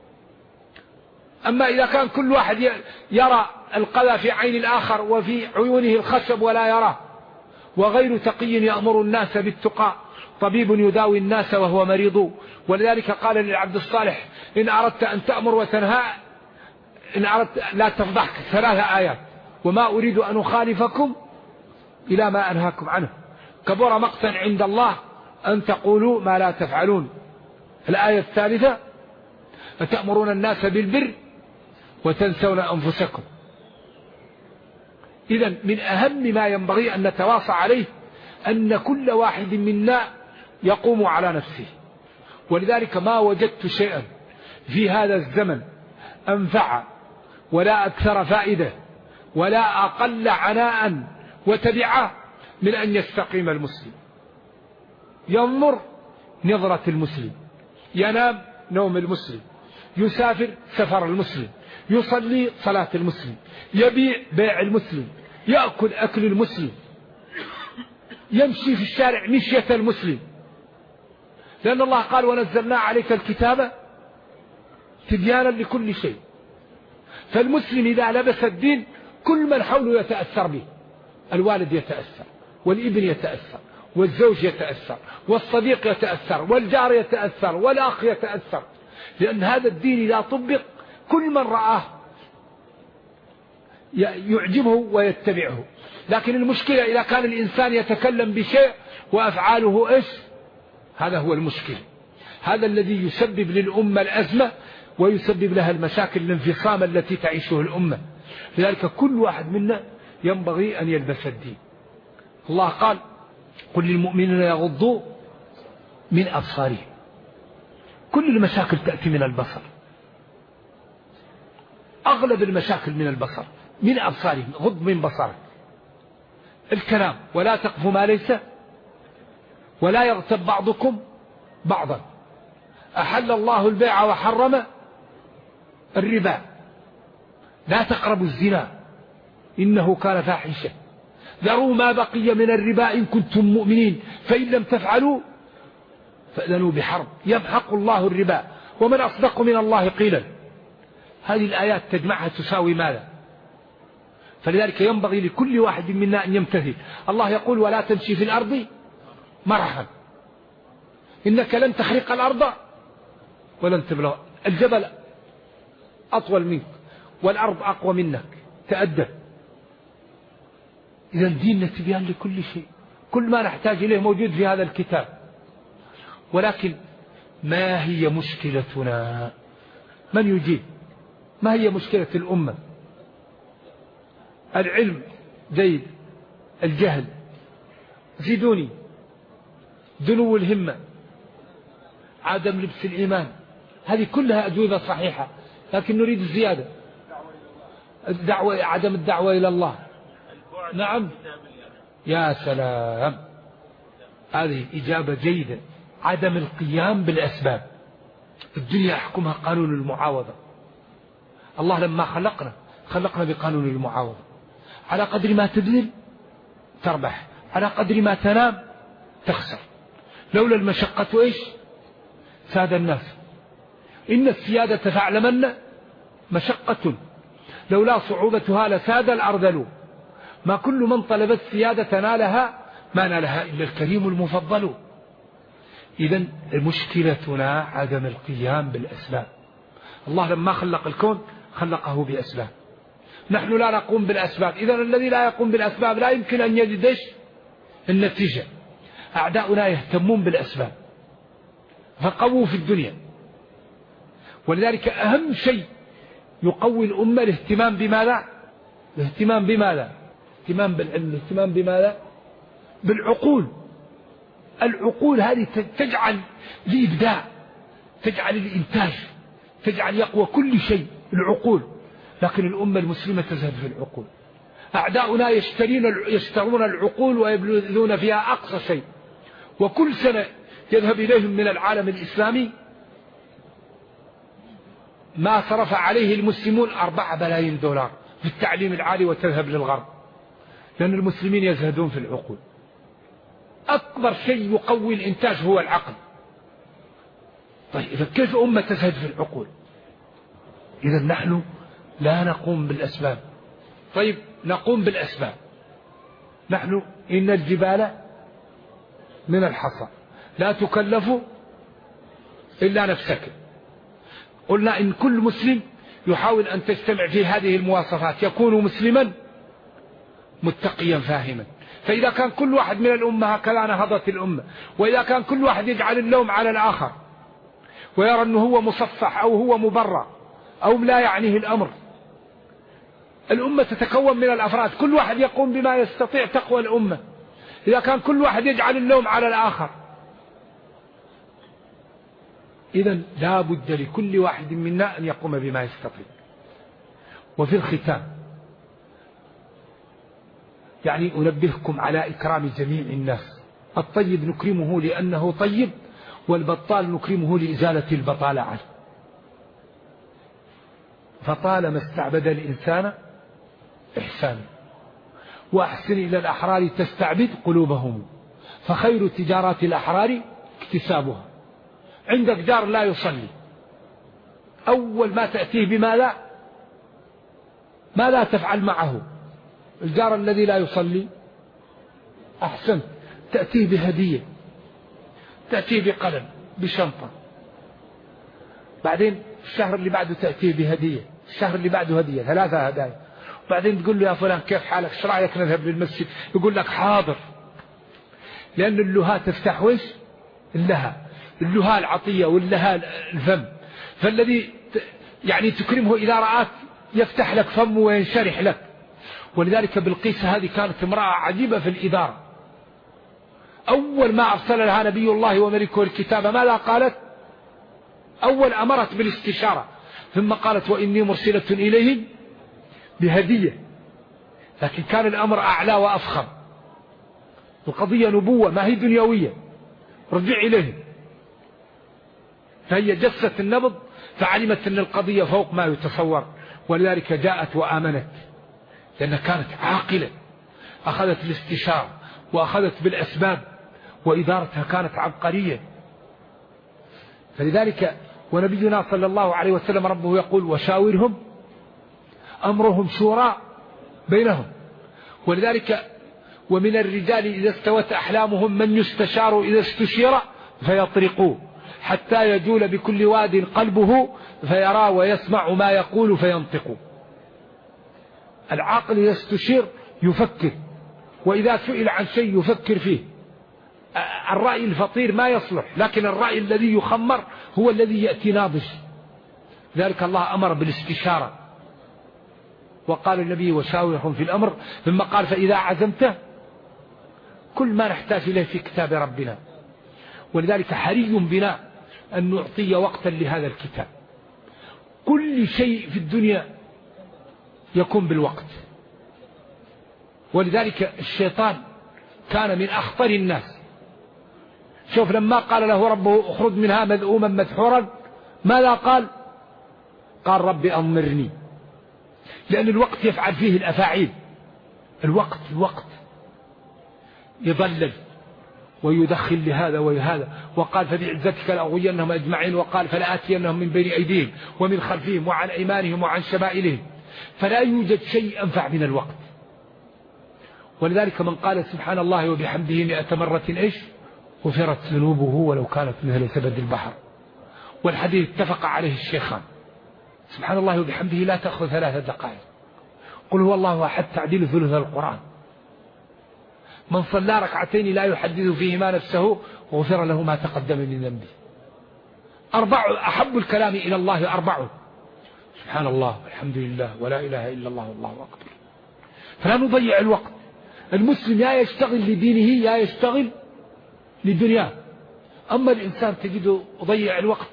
أما إذا كان كل واحد يرى القذى في عين الآخر وفي عيونه الخشب ولا يراه، وغير تقي يأمر الناس بالتقى، طبيب يداوي الناس وهو مريض. ولذلك قال للعبد الصالح إن أردت أن تأمر وتنهى، إن أردت لا تفضحك، 3 آيات: وما أريد أن أخالفكم إلى ما أنهاكم عنه، كبر مقتا عند الله أن تقولوا ما لا تفعلون. الآية الثالثة: أتأمرون الناس بالبر وتنسون أنفسكم. إذن من أهم ما ينبغي أن نتواصى عليه أن كل واحد منا يقوم على نفسه. ولذلك ما وجدت شيئا في هذا الزمن أنفع ولا أكثر فائدة ولا أقل عناء وتبعة من أن يستقيم المسلم، ينظر نظرة المسلم، ينام نوم المسلم، يسافر سفر المسلم، يصلي صلاة المسلم، يبيع بيع المسلم، يأكل أكل المسلم، يمشي في الشارع مشية المسلم، لأن الله قال ونزلنا عليك الكتاب تبيانا لكل شيء. فالمسلم إذا لبس الدين كل من حوله يتأثر به، الوالد يتأثر، والابن يتأثر، والزوج يتأثر، والصديق يتأثر، والجار يتأثر، والأخ يتأثر، لأن هذا الدين إذا طبق كل من رآه يعجبه ويتبعه. لكن المشكلة إذا كان الإنسان يتكلم بشيء وأفعاله إيش؟ هذا هو المشكلة، هذا الذي يسبب للأمة الأزمة ويسبب لها المشاكل الانفصام التي تعيشه الأمة. لذلك كل واحد منا ينبغي أن يلبس الدين. الله قال قل للمؤمنين يغضوا من أبصارهم. كل المشاكل تأتي من البصر، أغلب المشاكل من البصر، من أبصارهم، غض من بصرك. الكلام ولا تقف ما ليس، ولا يغتب بعضكم بعضا. أحل الله البيع وحرم الربا، لا تقربوا الزنا إنه كان فاحشة، ذروا ما بقي من الربا إن كنتم مؤمنين فإن لم تفعلوا فأذنوا بحرب يمحق الله الربا ومن أصدق من الله قيلا. هذه الآيات تجمعها تساوي ماذا؟ فلذلك ينبغي لكل واحد منا أن يمتثل. الله يقول ولا تمشي في الأرض مرحا، إنك لن تخرق الأرض ولن تبلغ. الجبل أطول منك والأرض أقوى منك، تأدب. إذا ديننا تبيان لكل شيء، كل ما نحتاج إليه موجود في هذا الكتاب. ولكن ما هي مشكلتنا؟ من يجيب؟ ما هي مشكلة الأمة؟ العلم جيد، الجهل، زيدوني، دنو الهمة، عدم لبس الإيمان، هذه كلها أجوبة صحيحة، لكن نريد الزيادة. الدعوة، عدم الدعوة إلى الله. نعم، يا سلام، هذه إجابة جيدة. عدم القيام بالأسباب. الدنيا يحكمها قانون المعاوضة. الله لما خلقنا بقانون المعاوضة، على قدر ما تبذل تربح، على قدر ما تنام تخسر. لولا المشقة إيش؟ ساد الناس. إن السيادة فاعلمن مشقة، لولا صعوبتها لساد الأرذل. ما كل من طلب السيادة نالها، ما نالها إلا الكريم المفضل. إذن مشكلتنا عدم القيام بالأسباب. الله لما خلق الكون خلقه بأسباب، نحن لا نقوم بالأسباب. إذن الذي لا يقوم بالأسباب لا يمكن أن يجد النتيجة. أعداؤنا يهتمون بالأسباب فقووا في الدنيا. ولذلك أهم شيء يقوي الأمة الاهتمام بماذا؟ الاهتمام بماذا؟ الاهتمام بالعلم. الاهتمام بماذا؟ بالعقول. العقول هذه تجعل الإبداع، تجعل الإنتاج، تجعل يقوى كل شيء العقول، لكن الأمة المسلمة تزهد في العقول. أعداؤنا يشترون العقول ويبذلون فيها أقصى شيء، وكل سنة يذهب إليهم من العالم الإسلامي ما صرف عليه المسلمون 4 بلايين دولار في التعليم العالي وتذهب للغرب، لأن المسلمين يزهدون في العقول. أكبر شيء يقوي الإنتاج هو العقل. طيب إذا كيف أمة تزهد في العقول؟ إذا نحن لا نقوم بالأسباب. طيب نقوم بالأسباب. نحن إن الجبال من الحصى لا تكلف إلا نفسك. قلنا إن كل مسلم يحاول أن تجتمع في هذه المواصفات يكون مسلما متقيا فاهما. فإذا كان كل واحد من الأمة هكذا نهضت الأمة، وإذا كان كل واحد يجعل اللوم على الآخر ويرى أنه هو مصفح أو هو مبرع أو لا يعنيه الأمر، الأمة تتكون من الأفراد، كل واحد يقوم بما يستطيع تقوى الأمة. إذا كان كل واحد يجعل اللوم على الآخر، إذا لا بد لكل واحد منا أن يقوم بما يستطيع. وفي الختام يعني أنبهكم على إكرام جميع الناس. الطيب نكرمه لأنه طيب، والبطال نكرمه لإزالة البطالة عنه. فطالما استعبد الإنسان إحسانه، وأحسن إلى الأحرار تستعبد قلوبهم، فخير تجارات الأحرار اكتسابها. عندك جار لا يصلي، أول ما تأتيه ماذا تفعل معه؟ الجار الذي لا يصلي أحسن تأتيه بهدية، تأتيه بقلم بشنطة، بعدين الشهر اللي بعده تأتيه بهدية، الشهر اللي بعده هدية، 3 هدايا. بعدين تقول له يا فلان كيف حالك، ايش رايك نذهب للمسجد؟ يقول لك حاضر، لأن اللهاء تفتح وش؟ اللهاء العطية واللهاء الفم. فالذي يعني تكرمه إذا رآك يفتح لك فمه وينشرح لك. ولذلك بلقيس هذه كانت امرأة عجيبة في الإدارة. أول ما أرسل لها نبي الله وملكه الكتاب ماذا قالت؟ أول أمرت بالاستشارة، ثم قالت وإني مرسلة إليهم بهدية. لكن كان الأمر أعلى وأفخم، القضية نبوة ما هي دنيوية، رجع إليهم. فهي جست النبض فعلمت أن القضية فوق ما يتصور، ولذلك جاءت وآمنت، لأنها كانت عاقلة، أخذت الاستشارة وأخذت بالأسباب، وإدارتها كانت عبقرية. فلذلك ونبينا صلى الله عليه وسلم ربه يقول وشاورهم أمرهم شورى بينهم. ولذلك ومن الرجال إذا استوت أحلامهم من يستشار إذا استشير فيطرقوه حتى يجول بكل واد قلبه فيرى ويسمع ما يقول فينطق. العاقل إذا استشير يفكر، وإذا سئل عن شيء يفكر فيه. الرأي الفطير ما يصلح، لكن الرأي الذي يخمر هو الذي يأتي ناضج. ذلك الله أمر بالاستشارة، وقال النبي وشاورهم في الأمر، ثم قال فإذا عزمت كل ما نحتاج إليه في كتاب ربنا. ولذلك حري بنا أن نعطي وقتا لهذا الكتاب. كل شيء في الدنيا يكون بالوقت. ولذلك الشيطان كان من أخطر الناس. شوف لما قال له ربه اخرج منها مذءوما مدحورا ماذا قال؟ قال رب أمرني، لأن الوقت يفعل فيه الأفاعيل. الوقت يضلل ويدخل لهذا وهذا. وقال فبعزتك لأغوينهم أجمعين، وقال فلآتينهم من بين أيديهم ومن خلفهم وعن أيمانهم وعن شمائلهم. فلا يوجد شيء أنفع من الوقت. ولذلك من قال سبحان الله وبحمده 100 مرة غفرت ذنوبه ولو كانت مثل زبد البحر. والحديث اتفق عليه الشيخان. سبحان الله وبحمده لا تأخذ 3 دقائق. قل هو الله أحد تعديل ثلث القرآن. من صلى 2 ركعتين لا يحدث فيهما نفسه غفر له ما تقدم من ذنبه. 4 أحب الكلام إلى الله 4: سبحان الله والحمد لله ولا إله إلا الله والله أكبر. فلا نضيع الوقت. المسلم يا يشتغل لدينه يا يشتغل لدنياه. أما الإنسان تجده يضيع الوقت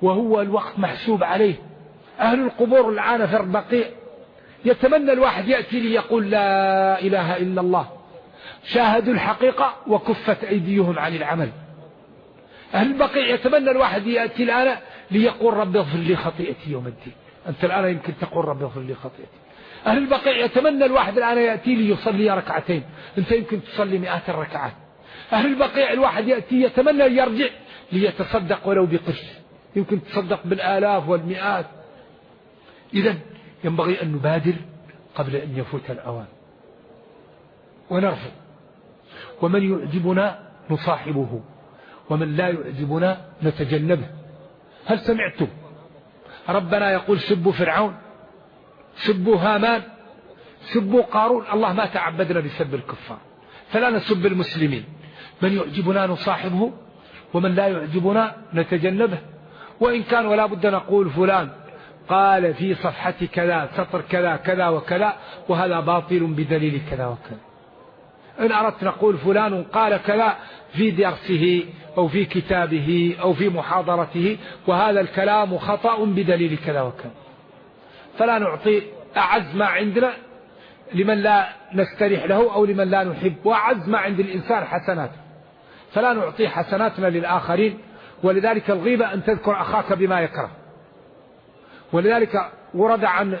وهو الوقت محسوب عليه. أهل القبور الآن في البقيع يتمنى الواحد يأتي لي يقول لا إله إلا الله، شاهدوا الحقيقة وكفت أيديهم عن العمل. أهل البقيع يتمنى الواحد يأتي الآن ليقول رب اغفر لي خطيئتي يوم الدين. أنت الآن يمكن تقول رب اغفر لي خطيئتي. أهل البقيع يتمنى الواحد الآن يأتي لي يصلي ركعتين، أنت يمكن تصلي مئات الركعات. أهل البقيع الواحد يأتي يتمنى أن يرجع ليتصدق ولو بقرش، يمكن تصدق بالآلاف والمئات. إذن ينبغي أن نبادر قبل أن يفوت الأوان ونرفض. ومن يعجبنا نصاحبه ومن لا يعجبنا نتجنبه. هل سمعتم ربنا يقول سبوا فرعون، سبوا هامان، سبوا قارون؟ الله ما تعبدنا بسب الكفار، فلا نسب المسلمين. من يعجبنا نصاحبه ومن لا يعجبنا نتجنبه. وإن كان ولا بد نقول فلان قال في صفحة كذا سطر كذا كذا وكذا وهذا باطل بدليل كذا وكذا. إن أردت نقول فلان قال كذا في درسه أو في كتابه أو في محاضرته وهذا الكلام خطأ بدليل كذا وكذا. فلا نعطي أعز ما عندنا لمن لا نستريح له أو لمن لا نحب، وأعز ما عند الإنسان حسناته، فلا نعطي حسناتنا للآخرين. ولذلك الغيبة أن تذكر أخاك بما يكره. ولذلك ورد عن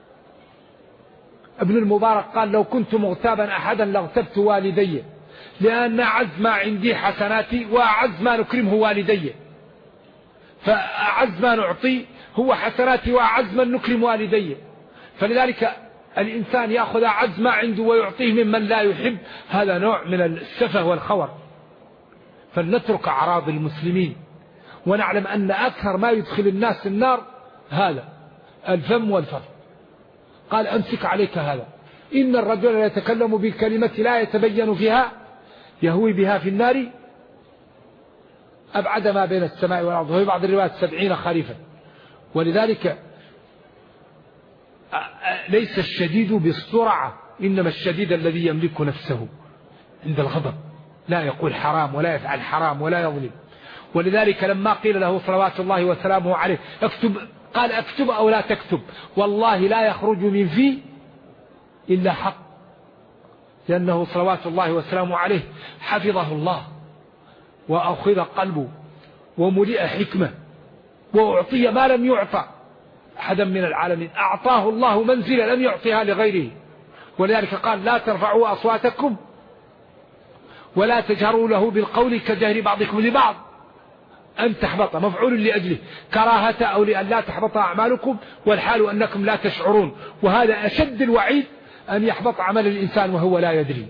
ابن المبارك قال لو كنت مغتابا أحدا لاغتبت والدي، لأن أعز ما عندي حسناتي وأعز ما نكرمه والدي، فأعز ما نعطي هو حسناتي وأعز ما نكرم والدي. فلذلك الإنسان يأخذ أعز ما عنده ويعطيه ممن لا يحب، هذا نوع من السفه والخور. فلنترك أعراض المسلمين، ونعلم أن أكثر ما يدخل الناس النار هذا الفم والفم. قال أمسك عليك هذا، إن الرجل يتكلم بالكلمة لا يتبين فيها يهوي بها في النار أبعد ما بين السماء والأرض، وفي بعض الروايات 70 خريفا. ولذلك ليس الشديد بالسرعة، إنما الشديد الذي يملك نفسه عند الغضب، لا يقول حرام ولا يفعل حرام ولا يظلم. ولذلك لما قيل له صلوات الله وسلامه عليه اكتب، قال اكتب أو لا تكتب، والله لا يخرج من فيه إلا حق، لأنه صلوات الله وسلامه عليه حفظه الله وأخذ قلبه وملئ حكمة وأعطي ما لم يعطى أحدا من العالمين، أعطاه الله منزلة لم يعطيها لغيره. ولذلك قال لا ترفعوا أصواتكم ولا تجهروا له بالقول كجهر بعضكم لبعض أن تحبط، مفعول لأجله كراهة أو لأن لا تحبط أعمالكم والحال أنكم لا تشعرون. وهذا أشد الوعيد، أن يحبط عمل الإنسان وهو لا يدري.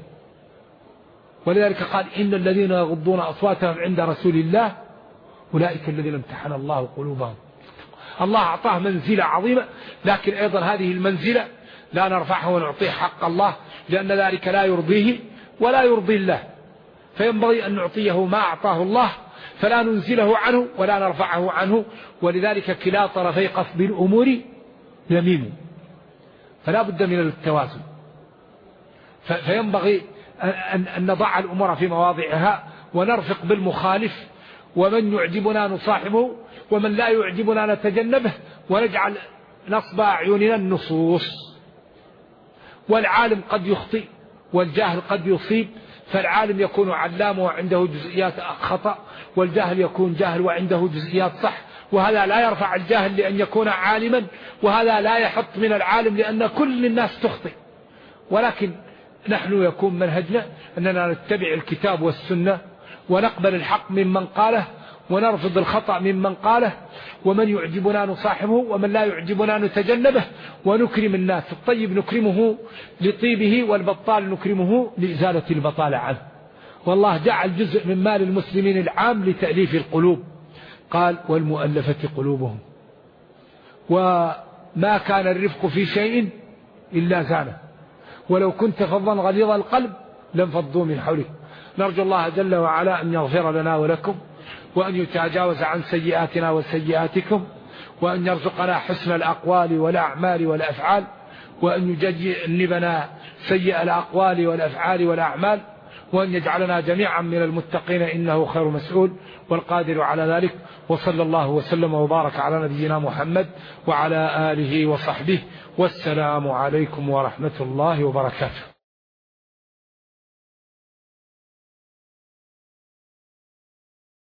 ولذلك قال إن الذين يغضون أصواتهم عند رسول الله أولئك الذين امتحن الله قلوبهم. الله أعطاه منزلة عظيمة، لكن أيضا هذه المنزلة لا نرفعها ونعطيه حق الله، لأن ذلك لا يرضيه ولا يرضي الله. فينبغي أن نعطيه ما أعطاه الله، فلا ننزله عنه ولا نرفعه عنه. ولذلك كلا طرفي قصد الأمور يمين، فلا بد من التوازن. فينبغي أن نضع الأمور في مواضعها ونرفق بالمخالف، ومن يعجبنا نصاحبه ومن لا يعجبنا نتجنبه، ونجعل نصب أعيننا النصوص. والعالم قد يخطئ والجاهل قد يصيب، فالعالم يكون علام وعنده جزئيات خطأ، والجاهل يكون جاهل وعنده جزئيات صح. وهذا لا يرفع الجاهل لأن يكون عالما، وهذا لا يحط من العالم لأن كل الناس تخطئ. ولكن نحن يكون منهجنا أننا نتبع الكتاب والسنة ونقبل الحق ممن قاله ونرفض الخطأ ممن قاله، ومن يعجبنا نصاحبه ومن لا يعجبنا نتجنبه، ونكرم الناس. الطيب نكرمه لطيبه، والبطال نكرمه لإزالة البطالة عنه. والله جعل جزء من مال المسلمين العام لتأليف القلوب، قال والمؤلفة قلوبهم. وما كان الرفق في شيء إلا زانه، ولو كنت فظا غليظ القلب لانفضوا من حولك. نرجو الله جل وعلا أن يغفر لنا ولكم، وأن يتجاوز عن سيئاتنا وسيئاتكم، وأن يرزقنا حسن الأقوال والأعمال والأفعال، وأن يجنبنا سيء الأقوال والأفعال والأعمال، وأن يجعلنا جميعا من المتقين إنه خير مسؤول والقادر على ذلك. وصلى الله وسلم وبارك على نبينا محمد وعلى آله وصحبه، والسلام عليكم ورحمة الله وبركاته.